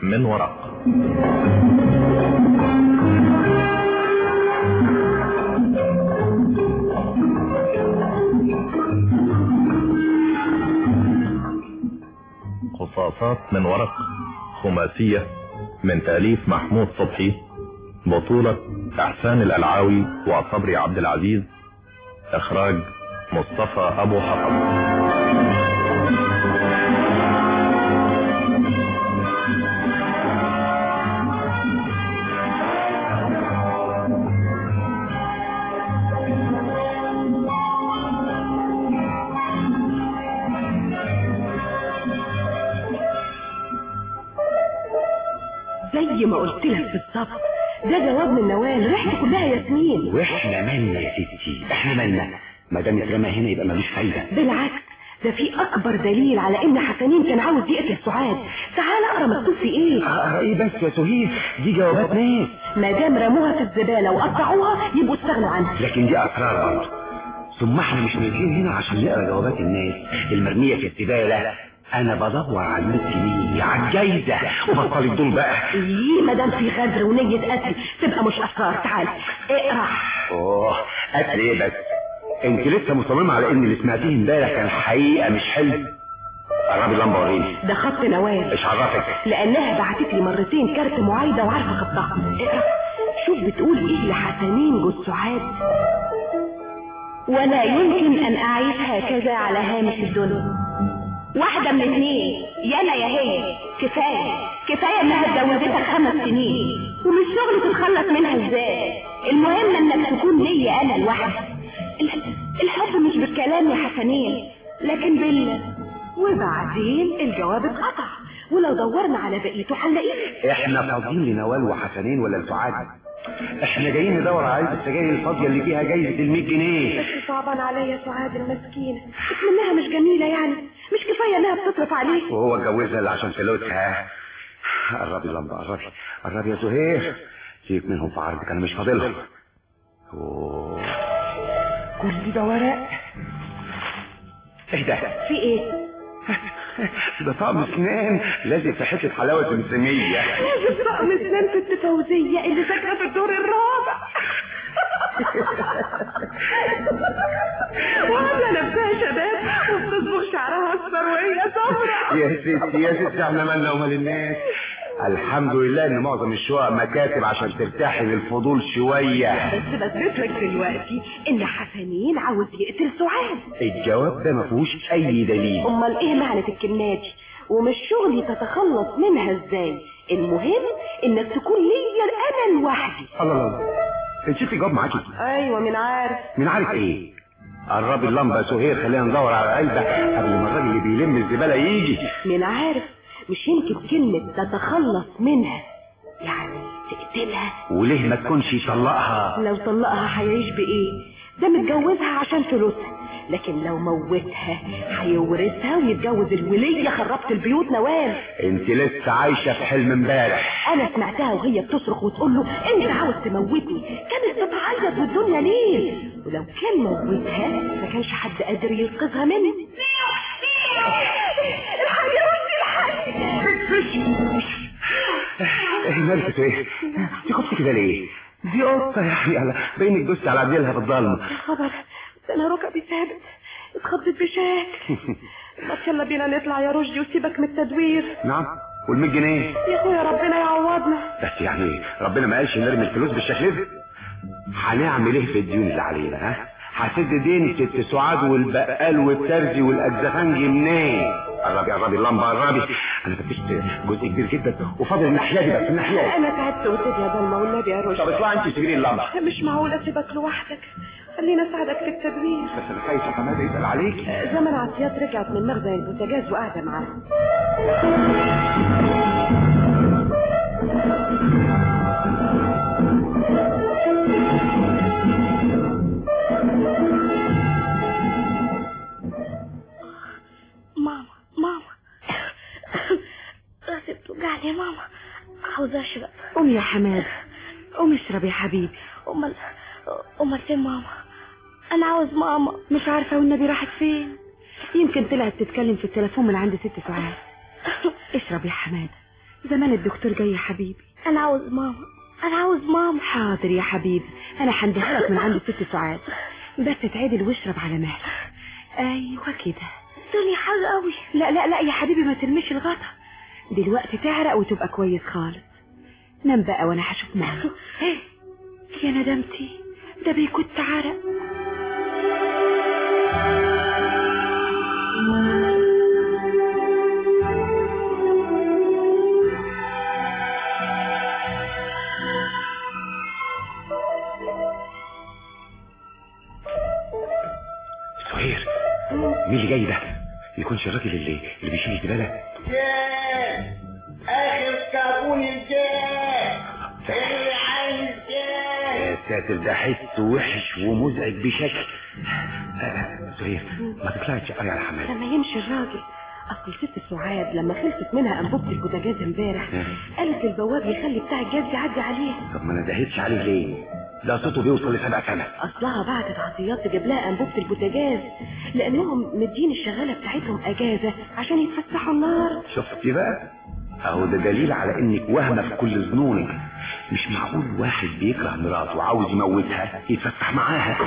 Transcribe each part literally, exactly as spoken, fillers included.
من ورق. قصاصات من ورق خماسية من تأليف محمود صبحي، بطولة احسان الالعاوي وصبري عبد العزيز، اخراج مصطفى ابو حطب. زي ما قلت لك بالظبط، ده جواب من نوال، ريحته كلها ياسمين. واحنا مالنا يا ستي؟ احنا مالنا؟ ما دام اترمى هنا يبقى ملوش فايده. بالعكس، ده في اكبر دليل على ان حسنين كان عاوز يقتل سعاد. تعال اقرا مكتوب في ايه. اقرا ايه بس يا سهير؟ دي جوابات ناس. ما دام رموها في الزباله وقطعوها يبقوا استغنوا عنها. لكن دي اسرار برضه. ثم احنا مش نازلين هنا عشان نقرا جوابات الناس المرميه في الزباله. انا بدور على المية جنيه على الجايزه، وبطلت دول بقى. ايه ما دام في غدر ونيه قتل تبقى مش اسرار. تعال اقرا. اوه قتل ايه بس؟ انت لسه مصممه على ان اللي سمعتيه امبارح كان حقيقه مش حلم؟ قربي اللمبه وريني. ده خط نوال. ايش عرفك؟ لانها بعتت لي مرتين كارت معايده وعارفه خطها. اقرا شوف بتقول ايه لحسنين جوز سعاد. ولا يمكن ان اعيش هكذا على هامش الدنيا. واحدة من اثنين، يا انا يا هي. كفاية كفاية انها اتجوزتك خمس سنين ومش شغل تتخلص منها ازاي. المهم انك تكون ليا انا لوحدي. الحب مش بالكلام يا حسنين لكن بال. وبعدين الجواب اتقطع، ولو دورنا على بقيته هنلاقيه. احنا فاضيين لنوال وحسنين ولا لسعاد؟ احنا جايين ندور على علبة السجاير الفاضية اللي فيها جايزة المية جنيه. بس صعبان عليا سعاد المسكينة، منها مش جميلة يعني، مش كفاية انها بتصرف عليه. وهو اتجوزها اللي عشان فلوسها. قربي اللمبة، قربي قربي يا زهير. سيبك منهم في عرضك، انا مش فاضلهم. اوه كل ده ورق. ايه ده؟ في ايه؟ ده طقم اسنان لازم في حته حلاوه سمسميه. لازم طقم اسنان في التفوزيه اللي ساكنه في الدور الرابع. وعامله نفسها شباب وبتصبغ شعرها اصفر وهي سمراء. يا ستي يا ستي احنا مالنا ومال الناس. الحمد لله ان معظم الشقق مكاتب عشان ترتاحي للفضول شويه. بس بثبت لك دلوقتي ان حسنين عاوز يقتل سعاد. الجواب ده ما فيهوش اي دليل. امال ايه معنى الكلمه دي؟ ومش شغلي تتخلص منها ازاي. المهم انك تكون ليا انا لوحدي. الله الله، انت شفتي جواب معاكي؟ ايوه من عارف. من عارف ايه؟ قربي اللمبه يا سهير، خلينا ندور على علبه قبل ما الراجل اللي بيلم الزباله يجي. من عارف، مش يمكن كلمة تتخلص منها يعني تقتلها؟ وليه ما تكونش يطلقها؟ لو طلقها هيعيش بايه؟ ده متجوزها عشان فلوسها، لكن لو موتها هيورثها ويتجوز الولية. خربت البيوت نوال. انت لسه عايشة في حلم امبارح. انا سمعتها وهي بتصرخ وتقول له انت عاوز تموتني. كانت بتعيط والدنيا ليه؟ ولو كان موتها ما كانش حد قادر ينقذها مني. ايه مالك ايه؟ انت خفتي كده ليه؟ دي قطة يعني، على بينك دوست على عديلها في الضلمة. خبر ده انا ركبي ثابت، اتخضت بشكل. بس يلا بينا نطلع يا رشدي وسيبك من التدوير. نعم، والمية جنيه يا اخويا ربنا يعوضنا. بس يعني ربنا ما قالش نرمي الفلوس بالشكل ده. هنعمل ايه في الديون اللي علينا؟ ها هسد دين ست سعاد والبقال والترزي والاجزخنجي منين؟ قربي قربي اللمبه قربي. انا فتشت جزء كبير جدا وفاضل الناحيه دي بس. الناحيه دي انا تعبت والدنيا ضلمه والنبي يا رشدي. طب اطلعي انت سيبيني اللمبه. مش معقول اسيبك لوحدك، خلينا اساعدك في التدوير. بس انا خايفه حماده يسال عليك. زمن عطيات رجعت من مخزن البوتاجاز وقاعده معاه. ماما ماما راسي بتوجعني يا ماما، عاوزة اشرب. قوم يا حماد، قوم اشرب يا حبيبي. امال امال فين ماما؟ انا عاوز ماما. مش عارفه والنبي راحت فين، يمكن طلعت تتكلم في التليفون من عند ست ساعات. اشرب يا حماد، زمان الدكتور جاي يا حبيبي. انا عاوز ماما، انا عاوز ماما. حاضر يا حبيبي، انا هندهلك من عند ست ساعات، بس تعدل واشرب على مهلك. ايوه كده. الدنيا حر قوي. لا لا لا يا حبيبي، ما ترميش الغطا دلوقتي، تعرق وتبقى كويس خالص. نام بقى وانا هشوف ماما. يا ندمتي، ده بيكون عرق. سهير، مين اللي جاي ده؟ يكونش الراجل اللي اللي بيشيل الزباله؟ جاي اخر كابون الجاي اللي عايز جاي. يا ساتر، ده حس وحش ومزعج بشكل. آه سهير، ما تطلعش تشقري على حماد لما يمشي الراجل. اصل ست سعاد لما خلصت منها انبوبه البوتاجاز امبارح قالت للبواب يخلي بتاع الجاز يعدي عليه. طب ما انا دهيتش عليه ليه؟ ده صوته بيوصل لسبع سنة. اصلها بعتت عطيات تجيب لها انبوبه البوتاجاز لانهم مدين الشغاله بتاعتهم اجازه عشان يتفسحوا النهار. شفتي بقى؟ اهو ده دليل على انك واهمه في كل ظنونك. مش معقول واحد بيكره مراته وعاوز يموتها يتفسح معاها.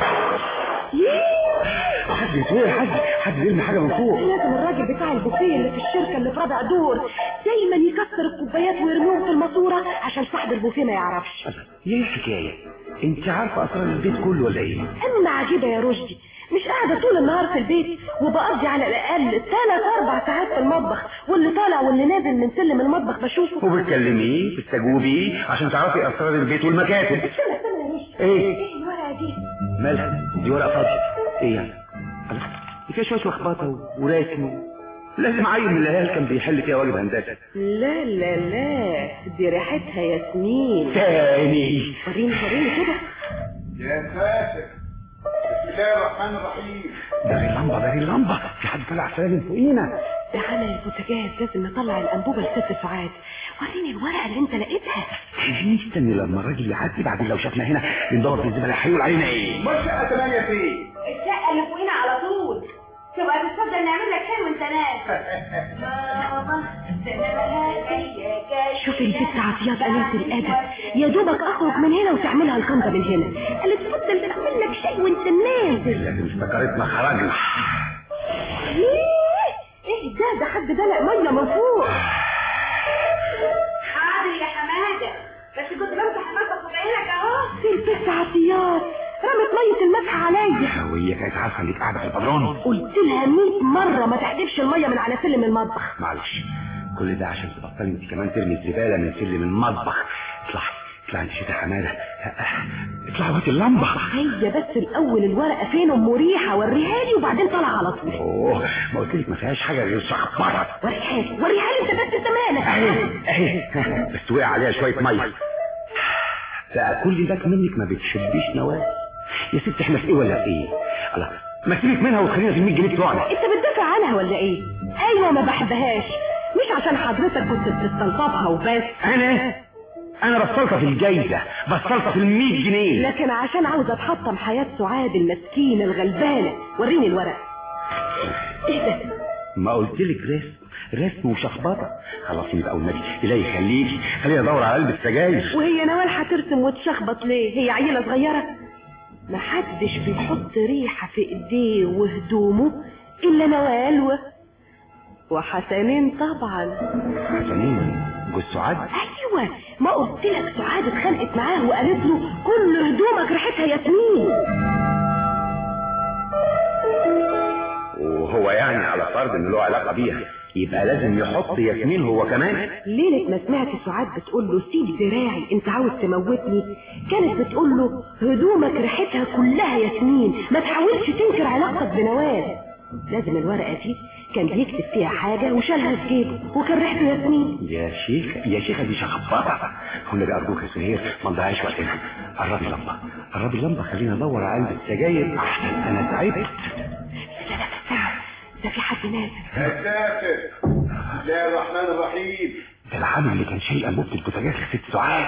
حد يسوي، حد حد يرمي حاجه من فوق. لازم الراجل بتاع البوفيه اللي في الشركه اللي في رابع دور دايما يكسر الكوبايات ويرميهم في الماسوره عشان صاحب البوفيه ما يعرفش. ايه الحكايه؟ انت عارفه اسرار البيت كله ولا ايه؟ اما عجيبه يا رشدي، مش قاعده طول النهار في البيت وبقضي على الاقل ثلاث اربع ساعات في المطبخ، واللي طالع واللي نازل من سلم المطبخ بشوفه. وبتكلميه بتستجوبيه عشان تعرفي اسرار البيت والمكاتب. استنى استنى يا رشدي. ايه؟ ايه الورقه دي؟ مالها؟ دي ورقه فاضيه. ايه يعني؟ دي فيها شويه لخبطه ورسم. لازم عيل من العيال كان بيحل فيها واجب هندسه. لا لا لا، دي ريحتها ياسمين. تاني وريني وريني كده. يا ساتر، بسم الله الرحمن الرحيم. ده غير لمبه، ده غير لمبه، في حد طلع سالم فوقينا. ده عمل البوتاجاز، لازم نطلع الانبوبه لست ساعات. وريني الورقه اللي انت لقيتها. نستني لما الراجل يعدي، بعدين لو شافنا هنا ندور في الزباله هيقول علينا ايه؟ امال شقه ثمانية فين؟ الشقه اللي فوقينا على طول. تبقى تتفضل نعمل لك شاي وانت نايم. شوف البت عطيات قليلة الادب، يا دوبك اخرج من هنا وتعملها الخنطه من هنا. قالت تفضل تعمل لك شاي وانت نازل. لكن افتكرتنا خرجنا. ايه ده؟ ده حد دلق ميه من فوق. حاضر يا حماده، بس كنت بمسح المطبخ وجايلك اهو. في البت عطيات رمت ميه المسح عليا. وهي كانت عارفه انك قاعده في البدرون. قلت لها مية مره ما تحدفش الميه من على سلم المطبخ. معلش، كل ده عشان تبطلي انت كمان ترمي الزباله من سلم المطبخ. اطلعي اطلعي انت شتا حماده، اطلعي وهاتي اللمبه. هي بس الاول الورقه فين ام مريحه، وريها لي وبعدين طلع على طول. اوه، ما قلت لك ما فيهاش حاجه غير شخبطه. وريها لي وريها لي انت بس، انت مالك؟ اهي اهي بس وقع عليها شويه ميه. بقى كل ده منك ما بتشبيش نواف يا ست. احنا في ايه ولا في ايه؟ الله، ما سيبك منها وتخلينا في المية جنيه بتوعنا. انت بتدافع عنها ولا ايه؟ ايوه ما بحبهاش، مش عشان حضرتك كنت بتستلطفها وبس. انا انا بستلطف الجايزه، بستلطف المية جنيه، لكن عشان عاوزه اتحطم حياه سعاد المسكينه الغلبانه. وريني الورق. ايه ده؟ ما قلت لك رسم رسم وشخبطه. خلاص يبقى والنبي الهي يخليكي خليني ادور على علبه سجاير. وهي نوال هترسم وتشخبط ليه؟ هي عيله صغيره؟ محدش بيحط ريحه في ايديه وهدومه الا نوال و... وحسنين طبعا. حسنين جوز سعاد؟ ايوه، ما قلت لك سعاد اتخانقت معاه وقالت له كل هدومك ريحتها ياسمين. وهو يعني على فرض ان له علاقه بيها يبقى لازم يحط ياسمين هو كمان؟ ليلة ما سمعت سعاد بتقول له سيب دراعي انت عاوز تموتني، كانت بتقول له هدومك ريحتها كلها ياسمين، ما تحاولش تنكر علاقتك بنوال. لازم الورقة دي كان بيكتب فيها حاجة وشالها في جيبه وكان ريحته ياسمين. يا شيخ يا شيخة دي شخبطة. والنبي أرجوك يا سهير ما نضيعش وقتنا. قربي اللمبة قربي اللمبة، خلينا ندور على علبة سجاير أحسن، أنا تعبت. لا لا لا، ده في حد نازل. يا ساتر، بسم الله الرحمن الرحيم. ده العامل اللي كان شايل أنبوبة البوتاجاز لست سعاد.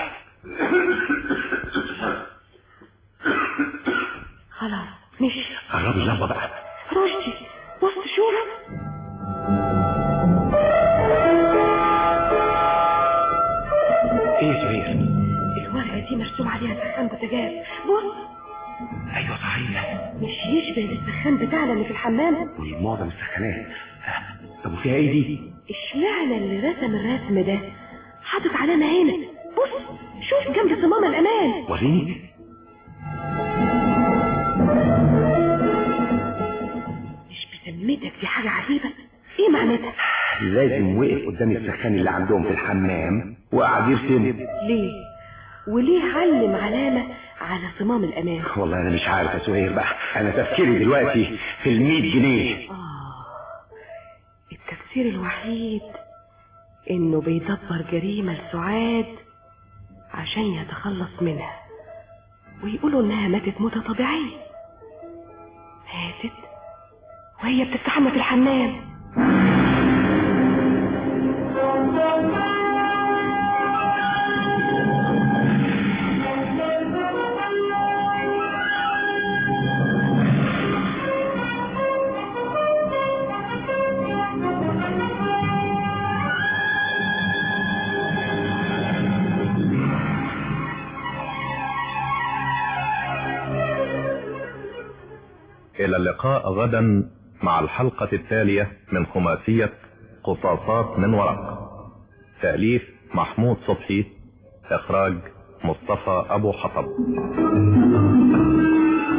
خلاص مشي. قربي اللمبة بقى. رشدي بص شوف. ايه سهير؟ الورقة دي مرسوم عليها سخان بوتاجاز. بص. ايوه صحيح، مش يشبه السخان بتاعنا اللي في الحمام؟ والمعظم السخانات. طب وفيها ايه دي؟ اشمعنى اللي رسم الرسم ده حاطط علامة هنا؟ بص شوف جنب صمام الامان. وريني. مش بذمتك دي حاجة عجيبة؟ ايه معناتها؟ لازم وقف قدام السخان اللي عندهم في الحمام وقعد يرسم. ليه؟ وليه علم علامة على صمام الامان؟ والله انا مش عارف يا سهير بقى، انا تفكيري دلوقتي في المية جنيه. اه التفسير الوحيد انه بيدبر جريمة لسعاد عشان يتخلص منها، ويقولوا انها ماتت موتة طبيعية. ماتت وهي بتستحمى في الحمام. إلى اللقاء غدا مع الحلقة التالية من خماسية قصاصات من ورق. تأليف محمود صبحي، إخراج مصطفى أبو حطب.